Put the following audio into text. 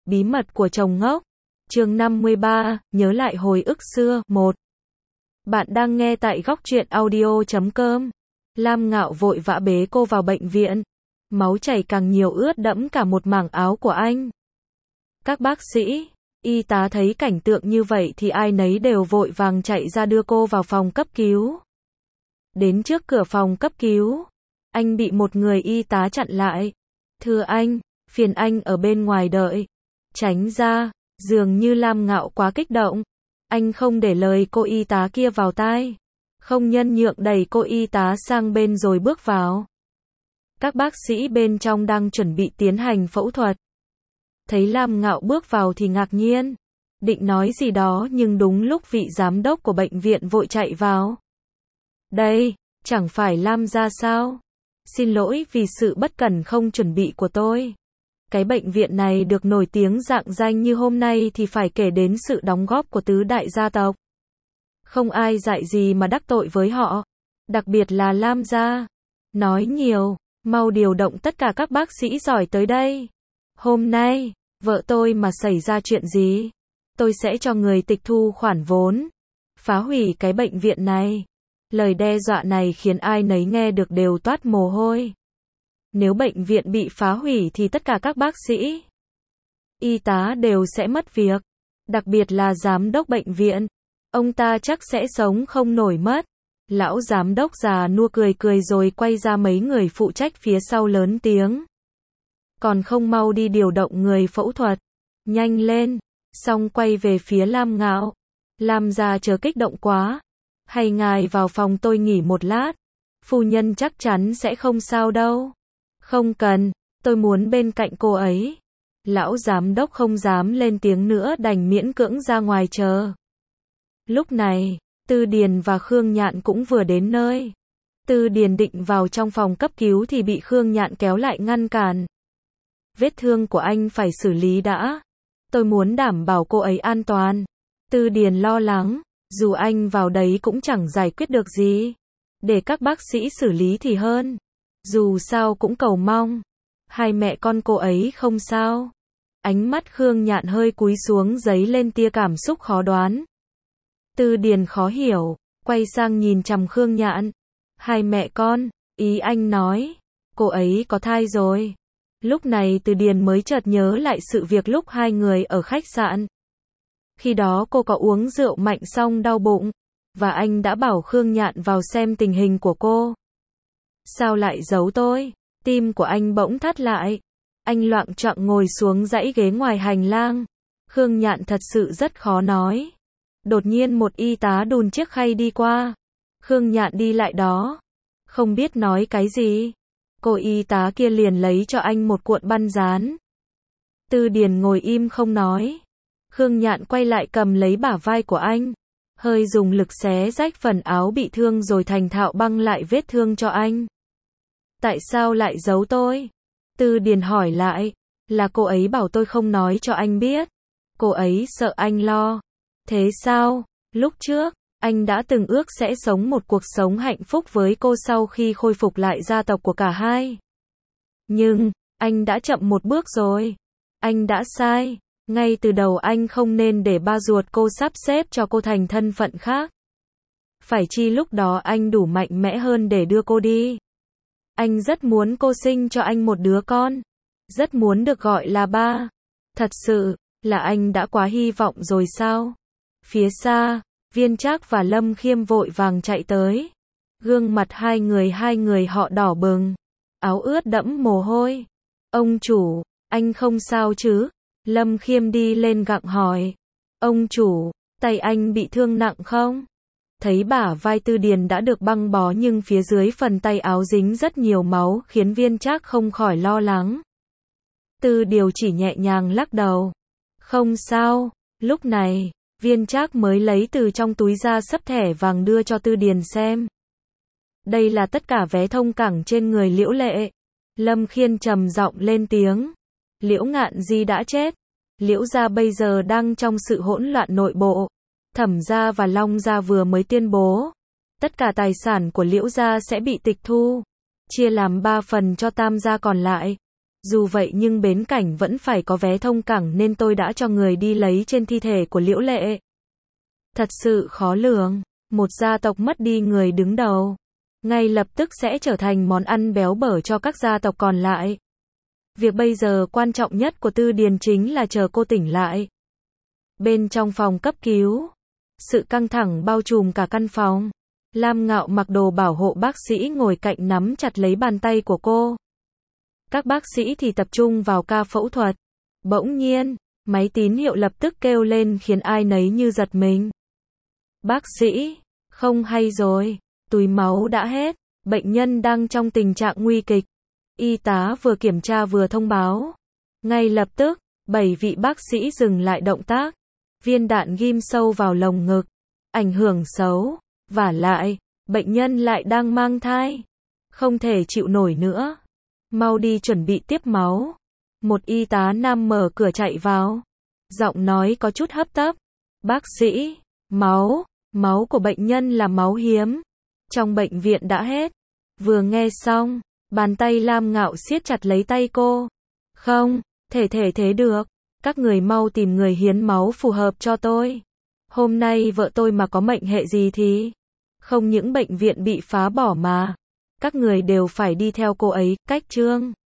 Bí mật của chồng ngốc. Chương 53, nhớ lại hồi ức xưa, 1. Bạn đang nghe tại góc truyện audio.com. Lam Ngạo vội vã bế cô vào bệnh viện. Máu chảy càng nhiều ướt đẫm cả một mảng áo của anh. Các bác sĩ, y tá thấy cảnh tượng như vậy thì ai nấy đều vội vàng chạy ra đưa cô vào phòng cấp cứu. Đến trước cửa phòng cấp cứu, anh bị một người y tá chặn lại. Thưa anh, phiền anh ở bên ngoài đợi. Tránh ra, dường như Lam Ngạo quá kích động. Anh không để lời cô y tá kia vào tai. Không nhân nhượng đẩy cô y tá sang bên rồi bước vào. Các bác sĩ bên trong đang chuẩn bị tiến hành phẫu thuật. Thấy Lam Ngạo bước vào thì ngạc nhiên. Định nói gì đó nhưng đúng lúc vị giám đốc của bệnh viện vội chạy vào. Đây, chẳng phải Lam gia sao? Xin lỗi vì sự bất cẩn không chuẩn bị của tôi. Cái bệnh viện này được nổi tiếng rạng danh như hôm nay thì phải kể đến sự đóng góp của tứ đại gia tộc. Không ai dạy gì mà đắc tội với họ. Đặc biệt là Lam gia. Nói nhiều, mau điều động tất cả các bác sĩ giỏi tới đây. Hôm nay, vợ tôi mà xảy ra chuyện gì, tôi sẽ cho người tịch thu khoản vốn, phá hủy cái bệnh viện này. Lời đe dọa này khiến ai nấy nghe được đều toát mồ hôi. Nếu bệnh viện bị phá hủy thì tất cả các bác sĩ, y tá đều sẽ mất việc. Đặc biệt là giám đốc bệnh viện. Ông ta chắc sẽ sống không nổi mất. Lão giám đốc già nua cười cười rồi quay ra mấy người phụ trách phía sau lớn tiếng. Còn không mau đi điều động người phẫu thuật. Nhanh lên. Xong quay về phía Lam Ngạo. Lam gia chờ kích động quá. Hay ngài vào phòng tôi nghỉ một lát. Phu nhân chắc chắn sẽ không sao đâu. Không cần, tôi muốn bên cạnh cô ấy. Lão giám đốc không dám lên tiếng nữa đành miễn cưỡng ra ngoài chờ. Lúc này, Tư Điền và Khương Nhạn cũng vừa đến nơi. Tư Điền định vào trong phòng cấp cứu thì bị Khương Nhạn kéo lại ngăn cản. Vết thương của anh phải xử lý đã. Tôi muốn đảm bảo cô ấy an toàn. Tư Điền lo lắng, dù anh vào đấy cũng chẳng giải quyết được gì. Để các bác sĩ xử lý thì hơn. Dù sao cũng cầu mong hai mẹ con cô ấy không sao. Ánh mắt Khương Nhạn hơi cúi xuống dấy lên tia cảm xúc khó đoán. Tư Điền khó hiểu, quay sang nhìn chằm Khương Nhạn. Hai mẹ con, ý anh nói, cô ấy có thai rồi. Lúc này Tư Điền mới chợt nhớ lại sự việc lúc hai người ở khách sạn. Khi đó cô có uống rượu mạnh xong đau bụng, và anh đã bảo Khương Nhạn vào xem tình hình của cô. Sao lại giấu tôi? Tim của anh bỗng thắt lại. Anh loạng choạng ngồi xuống dãy ghế ngoài hành lang. Khương Nhạn thật sự rất khó nói. Đột nhiên một y tá đùn chiếc khay đi qua. Khương Nhạn đi lại đó. Không biết nói cái gì. Cô y tá kia liền lấy cho anh một cuộn băng dán. Tư Điền ngồi im không nói. Khương Nhạn quay lại cầm lấy bả vai của anh. Hơi dùng lực xé rách phần áo bị thương rồi thành thạo băng lại vết thương cho anh. Tại sao lại giấu tôi? Tư Điền hỏi lại. Là cô ấy bảo tôi không nói cho anh biết. Cô ấy sợ anh lo. Thế sao? Lúc trước, anh đã từng ước sẽ sống một cuộc sống hạnh phúc với cô sau khi khôi phục lại gia tộc của cả hai. Nhưng, anh đã chậm một bước rồi. Anh đã sai. Ngay từ đầu anh không nên để ba ruột cô sắp xếp cho cô thành thân phận khác. Phải chi lúc đó anh đủ mạnh mẽ hơn để đưa cô đi. Anh rất muốn cô sinh cho anh một đứa con. Rất muốn được gọi là ba. Thật sự, là anh đã quá hy vọng rồi sao? Phía xa, Viên Trác và Lâm Khiêm vội vàng chạy tới. Gương mặt hai người họ đỏ bừng. Áo ướt đẫm mồ hôi. Ông chủ, anh không sao chứ? Lâm Khiêm đi lên gặng hỏi. Ông chủ, tay anh bị thương nặng không? Thấy bả vai Tư Điền đã được băng bó nhưng phía dưới phần tay áo dính rất nhiều máu khiến Viên Trác không khỏi lo lắng. Tư Điều chỉ nhẹ nhàng lắc đầu. Không sao. Lúc này, Viên Trác mới lấy từ trong túi ra sấp thẻ vàng đưa cho Tư Điền xem. Đây là tất cả vé thông cảng trên người Liễu Lệ. Lâm Khiên trầm giọng lên tiếng. Liễu Ngạn Di đã chết. Liễu gia bây giờ đang trong sự hỗn loạn nội bộ. Thẩm gia và Long gia vừa mới tuyên bố. Tất cả tài sản của Liễu gia sẽ bị tịch thu. Chia làm 3 phần cho Tam gia còn lại. Dù vậy nhưng bến cảnh vẫn phải có vé thông cảng nên tôi đã cho người đi lấy trên thi thể của Liễu Lệ. Thật sự khó lường, một gia tộc mất đi người đứng đầu, ngay lập tức sẽ trở thành món ăn béo bở cho các gia tộc còn lại. Việc bây giờ quan trọng nhất của Tư Điền chính là chờ cô tỉnh lại. Bên trong phòng cấp cứu, sự căng thẳng bao trùm cả căn phòng. Lam Ngạo mặc đồ bảo hộ bác sĩ ngồi cạnh nắm chặt lấy bàn tay của cô. Các bác sĩ thì tập trung vào ca phẫu thuật. Bỗng nhiên, máy tín hiệu lập tức kêu lên khiến ai nấy như giật mình. Bác sĩ, không hay rồi, túi máu đã hết, bệnh nhân đang trong tình trạng nguy kịch. Y tá vừa kiểm tra vừa thông báo. Ngay lập tức, 7 vị bác sĩ dừng lại động tác. Viên đạn ghim sâu vào lồng ngực, ảnh hưởng xấu. Vả lại, bệnh nhân lại đang mang thai, không thể chịu nổi nữa. Mau đi chuẩn bị tiếp máu. Một y tá nam mở cửa chạy vào. Giọng nói có chút hấp tấp. Bác sĩ, máu của bệnh nhân là máu hiếm. Trong bệnh viện đã hết. Vừa nghe xong, bàn tay Lam Ngạo siết chặt lấy tay cô. Không, thể thế được. Các người mau tìm người hiến máu phù hợp cho tôi. Hôm nay vợ tôi mà có mệnh hệ gì thì... Không những bệnh viện bị phá bỏ mà. Các người đều phải đi theo cô ấy, cách Trương.